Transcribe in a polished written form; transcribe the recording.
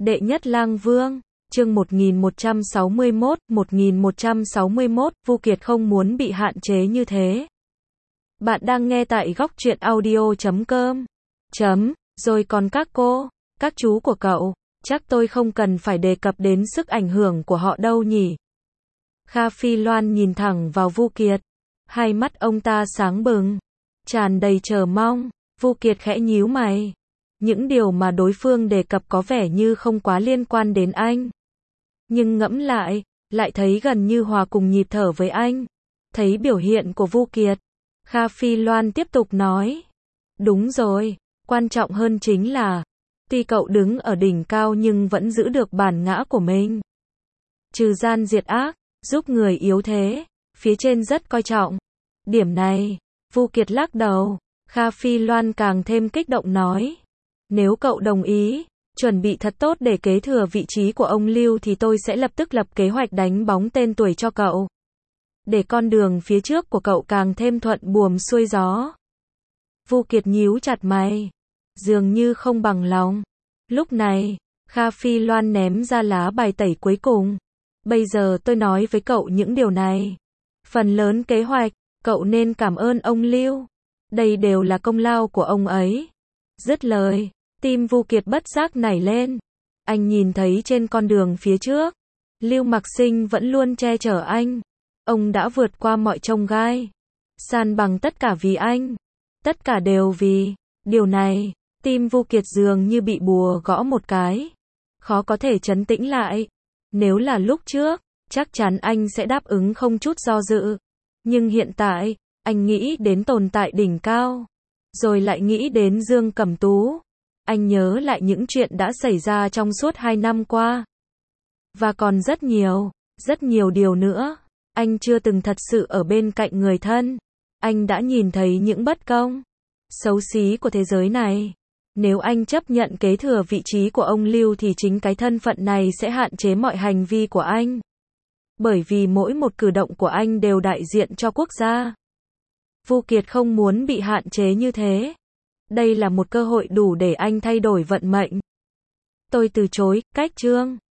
Đệ nhất lang vương, chương 1161, Vu Kiệt không muốn bị hạn chế như thế. Bạn đang nghe tại góc truyện audio.com. Rồi còn các cô, các chú của cậu, chắc tôi không cần phải đề cập đến sức ảnh hưởng của họ đâu nhỉ. Kha Phi Loan nhìn thẳng vào Vu Kiệt, hai mắt ông ta sáng bừng, tràn đầy chờ mong. Vu Kiệt khẽ nhíu mày. Những điều mà đối phương đề cập có vẻ như không quá liên quan đến anh. Nhưng ngẫm lại, lại thấy gần như hòa cùng nhịp thở với anh. Thấy biểu hiện của Vu Kiệt, Kha Phi Loan tiếp tục nói. Đúng rồi, quan trọng hơn chính là, tuy cậu đứng ở đỉnh cao nhưng vẫn giữ được bản ngã của mình. Trừ gian diệt ác, giúp người yếu thế, phía trên rất coi trọng. Điểm này, Vu Kiệt lắc đầu. Kha Phi Loan càng thêm kích động nói. Nếu cậu đồng ý, chuẩn bị thật tốt để kế thừa vị trí của ông Lưu thì tôi sẽ lập tức lập kế hoạch đánh bóng tên tuổi cho cậu. Để con đường phía trước của cậu càng thêm thuận buồm xuôi gió. Vu Kiệt nhíu chặt mày, dường như không bằng lòng. Lúc này, Kha Phi Loan ném ra lá bài tẩy cuối cùng. Bây giờ tôi nói với cậu những điều này. Phần lớn kế hoạch, cậu nên cảm ơn ông Lưu. Đây đều là công lao của ông ấy. Dứt lời, tim Vu Kiệt bất giác nảy lên. Anh nhìn thấy trên con đường phía trước, Lưu Mặc Sinh vẫn luôn che chở anh. Ông đã vượt qua mọi chông gai, san bằng tất cả vì anh. Tất cả đều vì điều này. Tim Vu Kiệt dường như bị bùa gõ một cái, khó có thể trấn tĩnh lại. Nếu là lúc trước, chắc chắn anh sẽ đáp ứng không chút do dự. Nhưng hiện tại, anh nghĩ đến tồn tại đỉnh cao, rồi lại nghĩ đến Dương Cẩm Tú. Anh nhớ lại những chuyện đã xảy ra trong suốt 2 năm qua. Và còn rất nhiều điều nữa. Anh chưa từng thật sự ở bên cạnh người thân. Anh đã nhìn thấy những bất công, xấu xí của thế giới này. Nếu anh chấp nhận kế thừa vị trí của ông Lưu thì chính cái thân phận này sẽ hạn chế mọi hành vi của anh. Bởi vì mỗi một cử động của anh đều đại diện cho quốc gia. Vu Kiệt không muốn bị hạn chế như thế. Đây là một cơ hội đủ để anh thay đổi vận mệnh. Tôi từ chối, cách Trương.